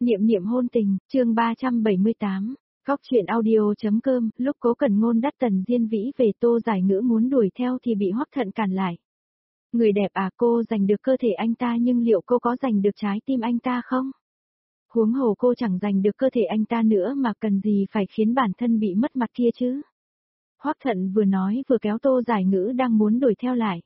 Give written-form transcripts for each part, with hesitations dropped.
Niệm niệm hôn tình, chương 378, góc truyện audio.com, lúc Cố Cẩn Ngôn dắt Tần Diên Vĩ về Tô Giải Ngữ muốn đuổi theo thì bị Hoắc Thận cản lại. Người đẹp à, cô giành được cơ thể anh ta nhưng liệu cô có giành được trái tim anh ta không? Huống hồ cô chẳng giành được cơ thể anh ta nữa mà cần gì phải khiến bản thân bị mất mặt kia chứ? Hoắc Thận vừa nói vừa kéo Tô Giải Ngữ đang muốn đuổi theo lại.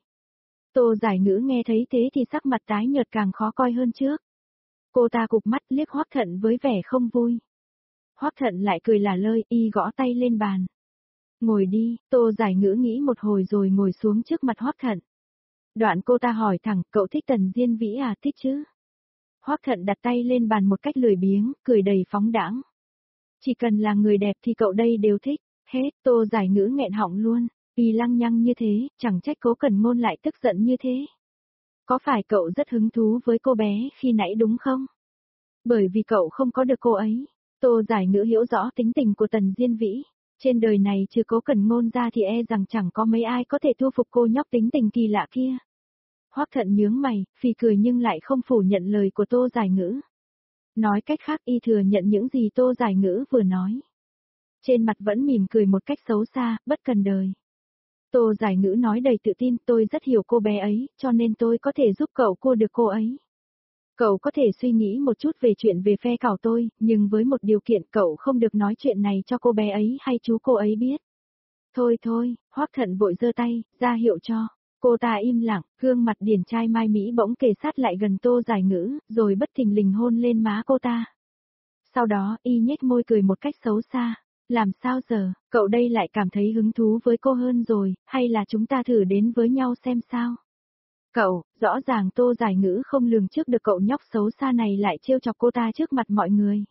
Tô Giải Ngữ nghe thấy thế thì sắc mặt tái nhợt càng khó coi hơn trước. Cô ta cụp mắt liếc Hoắc Thận với vẻ không vui. Hoắc Thận lại cười lả lơi, y gõ tay lên bàn. Ngồi đi, Tô Giải Ngữ nghĩ một hồi rồi ngồi xuống trước mặt Hoắc Thận. Đoạn cô ta hỏi thẳng, cậu thích Tần Diên Vĩ à? Thích chứ? Hoắc Thận đặt tay lên bàn một cách lười biếng, cười đầy phóng đãng. Chỉ cần là người đẹp thì cậu đây đều thích. Hết, Tô Giải Ngữ nghẹn họng luôn, y lăng nhăng như thế, chẳng trách Cố Cẩn Ngôn lại tức giận như thế. Có phải cậu rất hứng thú với cô bé khi nãy đúng không? Bởi vì cậu không có được cô ấy. Tô Giải Ngữ hiểu rõ tính tình của Tần Diên Vĩ. Trên đời này trừ Cố Cẩn Ngôn ra thì e rằng chẳng có mấy ai có thể thu phục cô nhóc tính tình kỳ lạ kia. Hoắc Thận nhướng mày, phì cười nhưng lại không phủ nhận lời của Tô Giải Ngữ. Nói cách khác y thừa nhận những gì Tô Giải Ngữ vừa nói. Trên mặt vẫn mỉm cười một cách xấu xa, bất cần đời. Tô Giải Ngữ nói đầy tự tin, tôi rất hiểu cô bé ấy, cho nên tôi có thể giúp cậu cua được cô ấy. Cậu có thể suy nghĩ một chút về chuyện về phe cảo tôi, nhưng với một điều kiện cậu không được nói chuyện này cho cô bé ấy hay chú cô ấy biết. Thôi thôi, Hoắc Thận vội giơ tay, ra hiệu cho. Cô ta im lặng, gương mặt điển trai mai mỹ bỗng kề sát lại gần Tô Giải Ngữ, rồi bất thình lình hôn lên má cô ta. Sau đó, y nhếch môi cười một cách xấu xa. Làm sao giờ, cậu đây lại cảm thấy hứng thú với cô hơn rồi, hay là chúng ta thử đến với nhau xem sao? Cậu, rõ ràng Tô Giải Ngữ không lường trước được cậu nhóc xấu xa này lại trêu chọc cô ta trước mặt mọi người.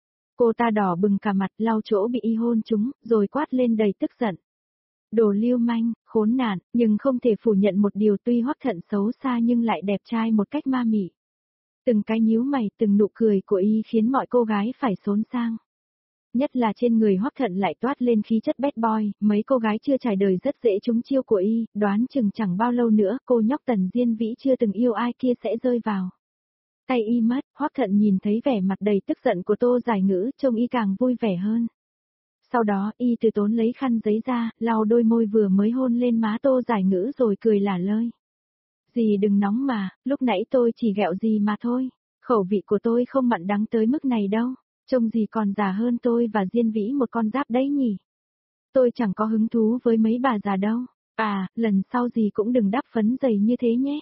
Cô ta đỏ bừng cả mặt lau chỗ bị y hôn trúng, rồi quát lên đầy tức giận. Đồ lưu manh, khốn nạn, nhưng không thể phủ nhận một điều tuy Hoắc Thận xấu xa nhưng lại đẹp trai một cách ma mị. Từng cái nhíu mày, từng nụ cười của y khiến mọi cô gái phải xốn sang. Nhất là trên người Hoắc Thận lại toát lên khí chất bad boy, mấy cô gái chưa trải đời rất dễ trúng chiêu của y, đoán chừng chẳng bao lâu nữa cô nhóc Tần Diên Vĩ chưa từng yêu ai kia sẽ rơi vào tay y mất. Hoắc Thận nhìn thấy vẻ mặt đầy tức giận của Tô Giải Ngữ, trông y càng vui vẻ hơn. Sau đó y từ tốn lấy khăn giấy ra, lau đôi môi vừa mới hôn lên má Tô Giải Ngữ rồi cười lả lơi. Dì đừng nóng mà, lúc nãy tôi chỉ ghẹo dì mà thôi, khẩu vị của tôi không mặn đắng tới mức này đâu. Trông gì còn già hơn tôi và Diên Vĩ một con giáp đấy nhỉ? Tôi chẳng có hứng thú với mấy bà già đâu. À, lần sau dì cũng đừng đắp phấn dày như thế nhé.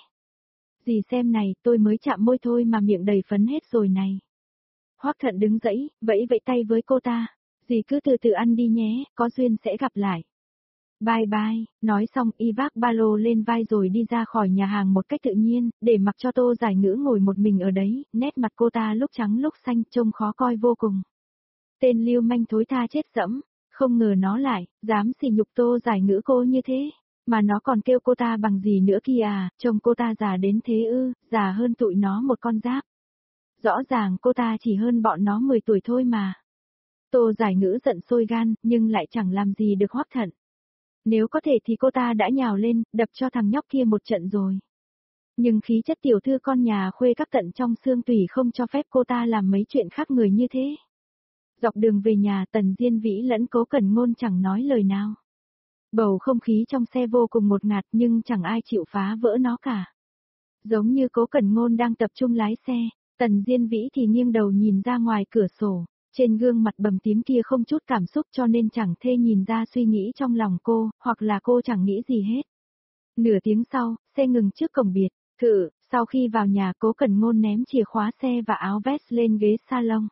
Dì xem này, tôi mới chạm môi thôi mà miệng đầy phấn hết rồi này. Hoắc Thận đứng dậy, vẫy vẫy tay với cô ta. Dì cứ từ từ ăn đi nhé, có duyên sẽ gặp lại. Bye bye, nói xong y vác ba lô lên vai rồi đi ra khỏi nhà hàng một cách tự nhiên, để mặc cho Tô Giải Ngữ ngồi một mình ở đấy, nét mặt cô ta lúc trắng lúc xanh trông khó coi vô cùng. Tên lưu manh thối tha chết dẫm, không ngờ nó lại, dám sỉ nhục Tô Giải Ngữ cô như thế, mà nó còn kêu cô ta bằng gì nữa kìa à, trông cô ta già đến thế ư, già hơn tụi nó một con giáp. Rõ ràng cô ta chỉ hơn bọn nó 10 tuổi thôi mà. Tô Giải Ngữ giận sôi gan, nhưng lại chẳng làm gì được Hoắc Thận. Nếu có thể thì cô ta đã nhào lên, đập cho thằng nhóc kia một trận rồi. Nhưng khí chất tiểu thư con nhà khuê các tận trong xương tủy không cho phép cô ta làm mấy chuyện khác người như thế. Dọc đường về nhà Tần Diên Vĩ lẫn Cố Cẩn Ngôn chẳng nói lời nào. Bầu không khí trong xe vô cùng ngột ngạt nhưng chẳng ai chịu phá vỡ nó cả. Giống như Cố Cẩn Ngôn đang tập trung lái xe, Tần Diên Vĩ thì nghiêng đầu nhìn ra ngoài cửa sổ. Trên gương mặt bầm tím kia không chút cảm xúc cho nên chẳng thể nhìn ra suy nghĩ trong lòng cô, hoặc là cô chẳng nghĩ gì hết. Nửa tiếng sau, xe ngừng trước cổng biệt thự, sau khi vào nhà Cố Cẩn Ngôn ném chìa khóa xe và áo vest lên ghế salon.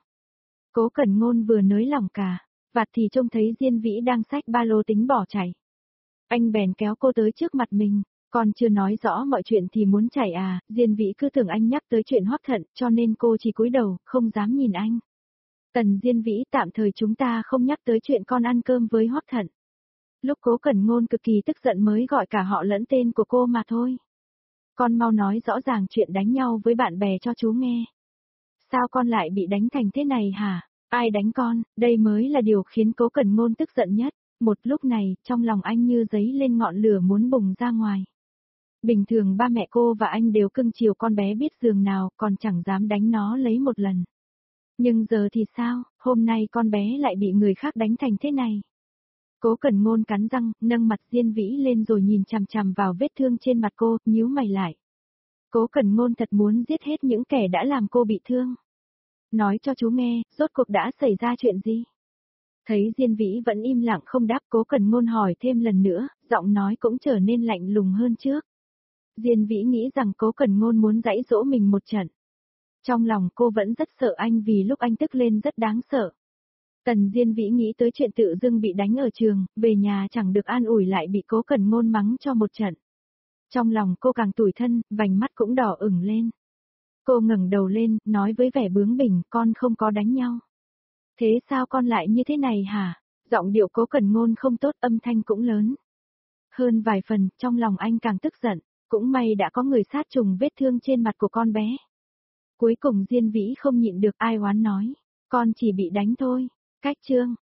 Cố Cẩn Ngôn vừa nới lỏng cả, vạt thì trông thấy Diên Vĩ đang xách ba lô tính bỏ chạy. Anh bèn kéo cô tới trước mặt mình, còn chưa nói rõ mọi chuyện thì muốn chạy à, Diên Vĩ cứ tưởng anh nhắc tới chuyện Hoắc Thận cho nên cô chỉ cúi đầu, không dám nhìn anh. Tần Diên Vĩ tạm thời chúng ta không nhắc tới chuyện con ăn cơm với Hoắc Thận. Lúc Cố Cẩn Ngôn cực kỳ tức giận mới gọi cả họ lẫn tên của cô mà thôi. Con mau nói rõ ràng chuyện đánh nhau với bạn bè cho chú nghe. Sao con lại bị đánh thành thế này hả? Ai đánh con? Đây mới là điều khiến Cố Cẩn Ngôn tức giận nhất. Một lúc này, trong lòng anh như giấy lên ngọn lửa muốn bùng ra ngoài. Bình thường ba mẹ cô và anh đều cưng chiều con bé biết giường nào, còn chẳng dám đánh nó lấy một lần. Nhưng giờ thì sao, hôm nay con bé lại bị người khác đánh thành thế này. Cố Cẩn Ngôn cắn răng, nâng mặt Diên Vĩ lên rồi nhìn chằm chằm vào vết thương trên mặt cô, nhíu mày lại. Cố Cẩn Ngôn thật muốn giết hết những kẻ đã làm cô bị thương. Nói cho chú nghe, rốt cuộc đã xảy ra chuyện gì? Thấy Diên Vĩ vẫn im lặng không đáp, Cố Cẩn Ngôn hỏi thêm lần nữa, giọng nói cũng trở nên lạnh lùng hơn trước. Diên Vĩ nghĩ rằng Cố Cẩn Ngôn muốn giãy giỗ mình một trận. Trong lòng cô vẫn rất sợ anh vì lúc anh tức lên rất đáng sợ. Tần Diên Vĩ nghĩ tới chuyện tự dưng bị đánh ở trường, về nhà chẳng được an ủi lại bị Cố Cẩn Ngôn mắng cho một trận. Trong lòng cô càng tủi thân, vành mắt cũng đỏ ửng lên. Cô ngẩng đầu lên, nói với vẻ bướng bỉnh, con không có đánh nhau. Thế sao con lại như thế này hả? Giọng điệu Cố Cẩn Ngôn không tốt, âm thanh cũng lớn. Hơn vài phần, trong lòng anh càng tức giận, cũng may đã có người sát trùng vết thương trên mặt của con bé. Cuối cùng Diên Vĩ không nhịn được ai oán nói, con chỉ bị đánh thôi. Cách chương